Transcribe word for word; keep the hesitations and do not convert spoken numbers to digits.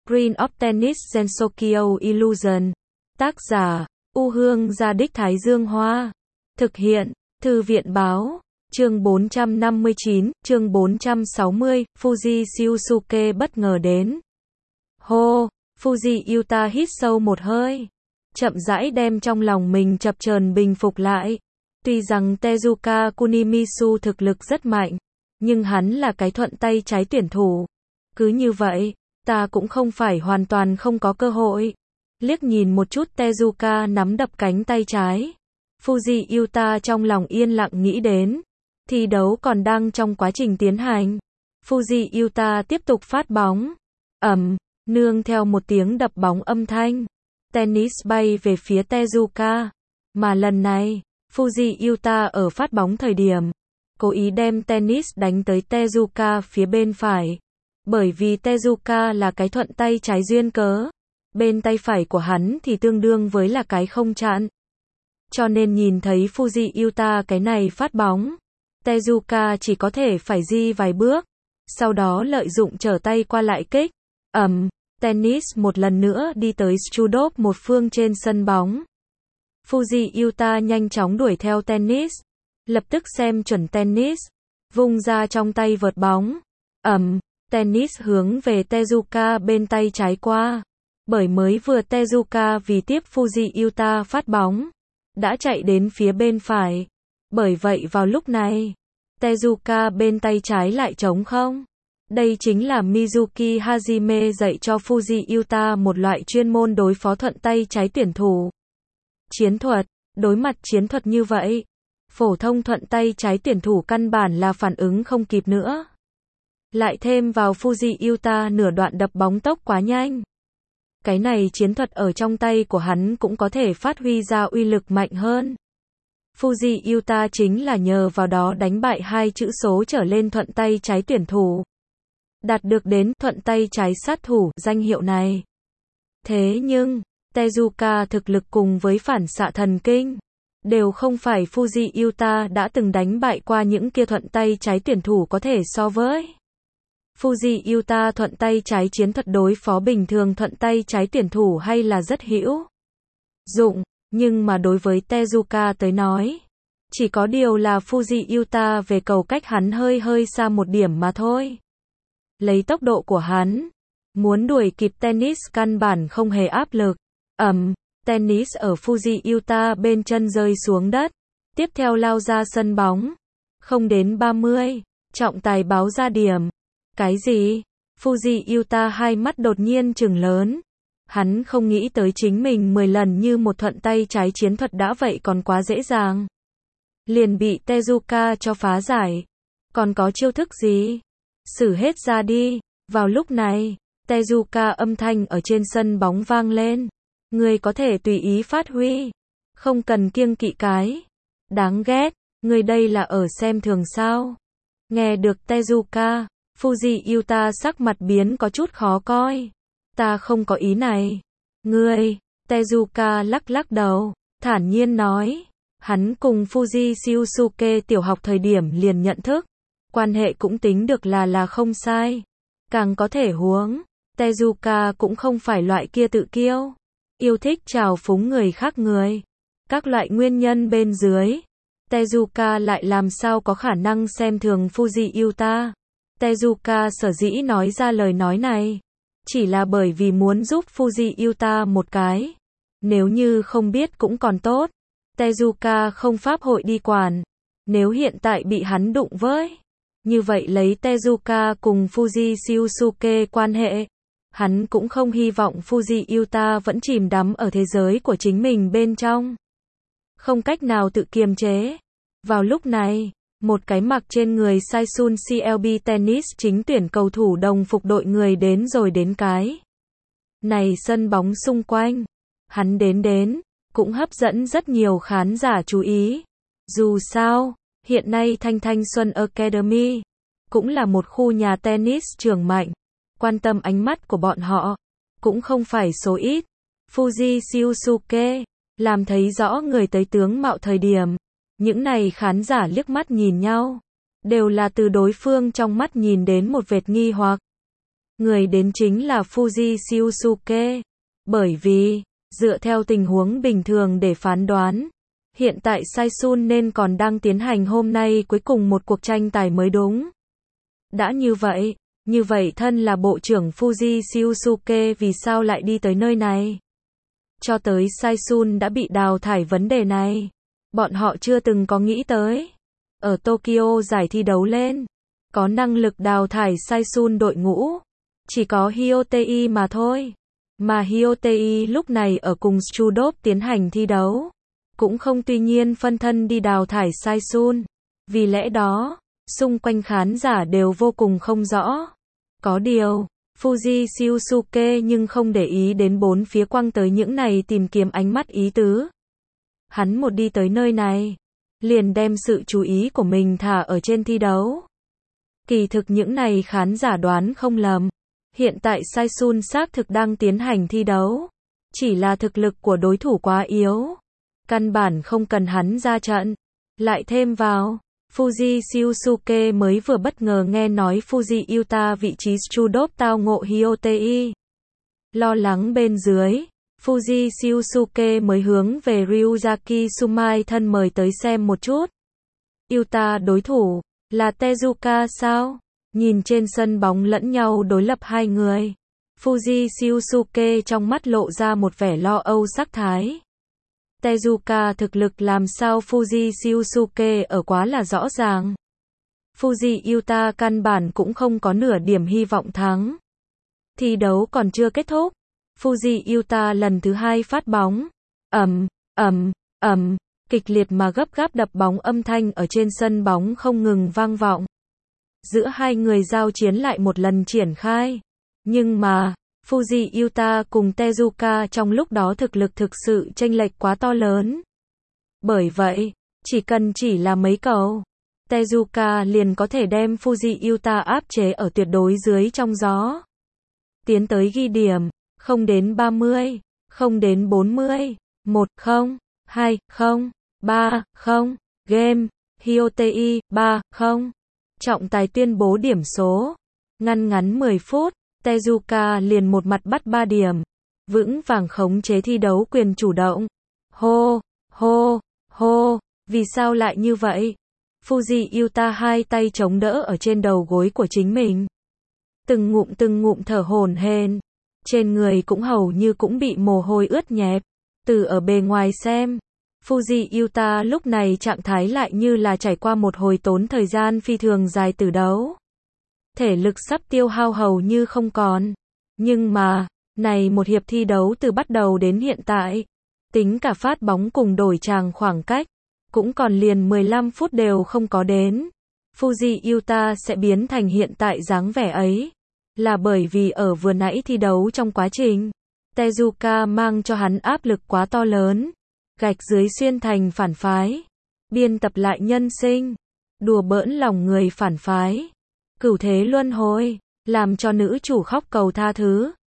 Screen of Tennis Gensokyo Illusion. Tác giả, U Hương Gia Đích Thái Dương Hoa. Thực hiện, Thư viện Báo. Chương bốn trăm năm mươi chín, chương bốn trăm sáu mươi, Fuji Shiosuke bất ngờ đến. Hô, Fuji Yuta hít sâu một hơi. Chậm rãi đem trong lòng mình chập chờn bình phục lại. Tuy rằng Tezuka Kunimisu thực lực rất mạnh, nhưng hắn là cái thuận tay trái tuyển thủ. Cứ như vậy, ta cũng không phải hoàn toàn không có cơ hội. Liếc nhìn một chút Tezuka nắm đập cánh tay trái. Fuji Yuta trong lòng yên lặng nghĩ đến. Thi đấu còn đang trong quá trình tiến hành. Fuji Yuta tiếp tục phát bóng. Ầm, nương theo một tiếng đập bóng âm thanh. Tennis bay về phía Tezuka. Mà lần này, Fuji Yuta ở phát bóng thời điểm, cố ý đem tennis đánh tới Tezuka phía bên phải. Bởi vì Tezuka là cái thuận tay trái duyên cớ. Bên tay phải của hắn thì tương đương với là cái không chặn. Cho nên nhìn thấy Fuji Yuta cái này phát bóng, Tezuka chỉ có thể phải di vài bước. Sau đó lợi dụng trở tay qua lại kích. Ầm, tennis một lần nữa đi tới Strudov một phương trên sân bóng. Fuji Yuta nhanh chóng đuổi theo tennis. Lập tức xem chuẩn tennis. Vung ra trong tay vợt bóng. Ầm, tennis hướng về Tezuka bên tay trái qua. Bởi mới vừa Tezuka vì tiếp Fuji Yuta phát bóng, đã chạy đến phía bên phải. Bởi vậy vào lúc này, Tezuka bên tay trái lại trống không. Đây chính là Mizuki Hajime dạy cho Fuji Yuta một loại chuyên môn đối phó thuận tay trái tuyển thủ. Chiến thuật, đối mặt chiến thuật như vậy, phổ thông thuận tay trái tuyển thủ căn bản là phản ứng không kịp nữa. Lại thêm vào Fuji Yuta nửa đoạn đập bóng tốc quá nhanh. Cái này chiến thuật ở trong tay của hắn cũng có thể phát huy ra uy lực mạnh hơn. Fuji Yuta chính là nhờ vào đó đánh bại hai chữ số trở lên thuận tay trái tuyển thủ. Đạt được đến thuận tay trái sát thủ danh hiệu này. Thế nhưng, Tezuka thực lực cùng với phản xạ thần kinh, đều không phải Fuji Yuta đã từng đánh bại qua những kia thuận tay trái tuyển thủ có thể so với. Fuji Yuta thuận tay trái chiến thuật đối phó bình thường thuận tay trái tuyển thủ hay là rất hữu dụng, nhưng mà đối với Tezuka tới nói, chỉ có điều là Fuji Yuta về cầu cách hắn hơi hơi xa một điểm mà thôi. Lấy tốc độ của hắn, muốn đuổi kịp tennis căn bản không hề áp lực. Ầm, tennis ở Fuji Yuta bên chân rơi xuống đất, tiếp theo lao ra sân bóng. Không đến ba mươi, trọng tài báo ra điểm. Cái gì? Fuji Yuta hai mắt đột nhiên trừng lớn. Hắn không nghĩ tới chính mình mười lần như một thuận tay trái chiến thuật đã vậy còn quá dễ dàng. Liền bị Tezuka cho phá giải. Còn có chiêu thức gì? Sử hết ra đi. Vào lúc này, Tezuka âm thanh ở trên sân bóng vang lên. Ngươi có thể tùy ý phát huy. Không cần kiêng kỵ cái. Đáng ghét, ngươi đây là ở xem thường sao? Nghe được Tezuka, Fuji Yuta sắc mặt biến có chút khó coi. Ta không có ý này. Ngươi, Tezuka lắc lắc đầu, thản nhiên nói. Hắn cùng Fuji Shiosuke tiểu học thời điểm liền nhận thức. Quan hệ cũng tính được là là không sai. Càng có thể huống, Tezuka cũng không phải loại kia tự kiêu. Yêu thích trào phúng người khác người. Các loại nguyên nhân bên dưới. Tezuka lại làm sao có khả năng xem thường Fuji Yuta. Tezuka sở dĩ nói ra lời nói này, chỉ là bởi vì muốn giúp Fuji Yuta một cái. Nếu như không biết cũng còn tốt. Tezuka không pháp hội đi quản. Nếu hiện tại bị hắn đụng với, như vậy lấy Tezuka cùng Fuji Shiosuke quan hệ, hắn cũng không hy vọng Fuji Yuta vẫn chìm đắm ở thế giới của chính mình bên trong. Không cách nào tự kiềm chế. Vào lúc này, một cái mặc trên người Saisun xê lờ bê Tennis chính tuyển cầu thủ đồng phục đội người đến rồi đến cái này sân bóng xung quanh. Hắn đến đến, cũng hấp dẫn rất nhiều khán giả chú ý. Dù sao, hiện nay Thanh Thanh Xuân Academy cũng là một khu nhà tennis trường mạnh. Quan tâm ánh mắt của bọn họ cũng không phải số ít. Fuji Shiosuke làm thấy rõ người tới tướng mạo thời điểm, những này khán giả liếc mắt nhìn nhau, đều là từ đối phương trong mắt nhìn đến một vệt nghi hoặc. Người đến chính là Fuji Shiosuke. Bởi vì, dựa theo tình huống bình thường để phán đoán, hiện tại Saisun nên còn đang tiến hành hôm nay cuối cùng một cuộc tranh tài mới đúng. Đã như vậy, như vậy thân là bộ trưởng Fuji Shiosuke vì sao lại đi tới nơi này? Cho tới Saisun đã bị đào thải vấn đề này, bọn họ chưa từng có nghĩ tới. Ở Tokyo giải thi đấu lên, có năng lực đào thải Saisun đội ngũ, chỉ có Hyotei mà thôi. Mà Hyotei lúc này ở cùng Strudov tiến hành thi đấu, cũng không tuy nhiên phân thân đi đào thải Saisun. Vì lẽ đó, xung quanh khán giả đều vô cùng không rõ. Có điều, Fuji Shiosuke nhưng không để ý đến bốn phía quăng tới những này tìm kiếm ánh mắt ý tứ. Hắn một đi tới nơi này, liền đem sự chú ý của mình thả ở trên thi đấu. Kỳ thực những này khán giả đoán không lầm. Hiện tại Saisun xác thực đang tiến hành thi đấu. Chỉ là thực lực của đối thủ quá yếu. Căn bản không cần hắn ra trận. Lại thêm vào, Fuji Shiosuke mới vừa bất ngờ nghe nói Fuji Yuta vị trí Strudov tao ngộ Hyotei. Lo lắng bên dưới, Fuji Shiosuke mới hướng về Ryuzaki Sumai thân mời tới xem một chút. Yuta đối thủ, là Tezuka sao? Nhìn trên sân bóng lẫn nhau đối lập hai người, Fuji Shiosuke trong mắt lộ ra một vẻ lo âu sắc thái. Tezuka thực lực làm sao Fuji Shiosuke ở quá là rõ ràng. Fuji Yuta căn bản cũng không có nửa điểm hy vọng thắng. Thi đấu còn chưa kết thúc, Fuji Yuta lần thứ hai phát bóng. Ầm, ầm, ầm, kịch liệt mà gấp gáp đập bóng âm thanh ở trên sân bóng không ngừng vang vọng. Giữa hai người giao chiến lại một lần triển khai. Nhưng mà, Fuji Yuta cùng Tezuka trong lúc đó thực lực thực sự chênh lệch quá to lớn. Bởi vậy, chỉ cần chỉ là mấy cầu, Tezuka liền có thể đem Fuji Yuta áp chế ở tuyệt đối dưới trong gió. Tiến tới ghi điểm, không đến ba mươi, không đến bốn mươi, một không, hai không, ba không, game, Hyotei, ba không. Trọng tài tuyên bố điểm số. Ngăn ngắn mười phút, Tezuka liền một mặt bắt ba điểm. Vững vàng khống chế thi đấu quyền chủ động. Hô, hô, hô, vì sao lại như vậy? Fuji Yuta hai tay chống đỡ ở trên đầu gối của chính mình. Từng ngụm từng ngụm thở hổn hển. Trên người cũng hầu như cũng bị mồ hôi ướt nhẹp. Từ ở bề ngoài xem, Fuji Yuta lúc này trạng thái lại như là trải qua một hồi tốn thời gian phi thường dài từ đấu. Thể lực sắp tiêu hao hầu như không còn. Nhưng mà, này một hiệp thi đấu từ bắt đầu đến hiện tại, tính cả phát bóng cùng đổi tràng khoảng cách, cũng còn liền mười lăm phút đều không có đến. Fuji Yuta sẽ biến thành hiện tại dáng vẻ ấy, là bởi vì ở vừa nãy thi đấu trong quá trình, Tezuka mang cho hắn áp lực quá to lớn. Gạch dưới xuyên thành phản phái, biên tập lại nhân sinh, đùa bỡn lòng người phản phái, cửu thế luân hồi, làm cho nữ chủ khóc cầu tha thứ.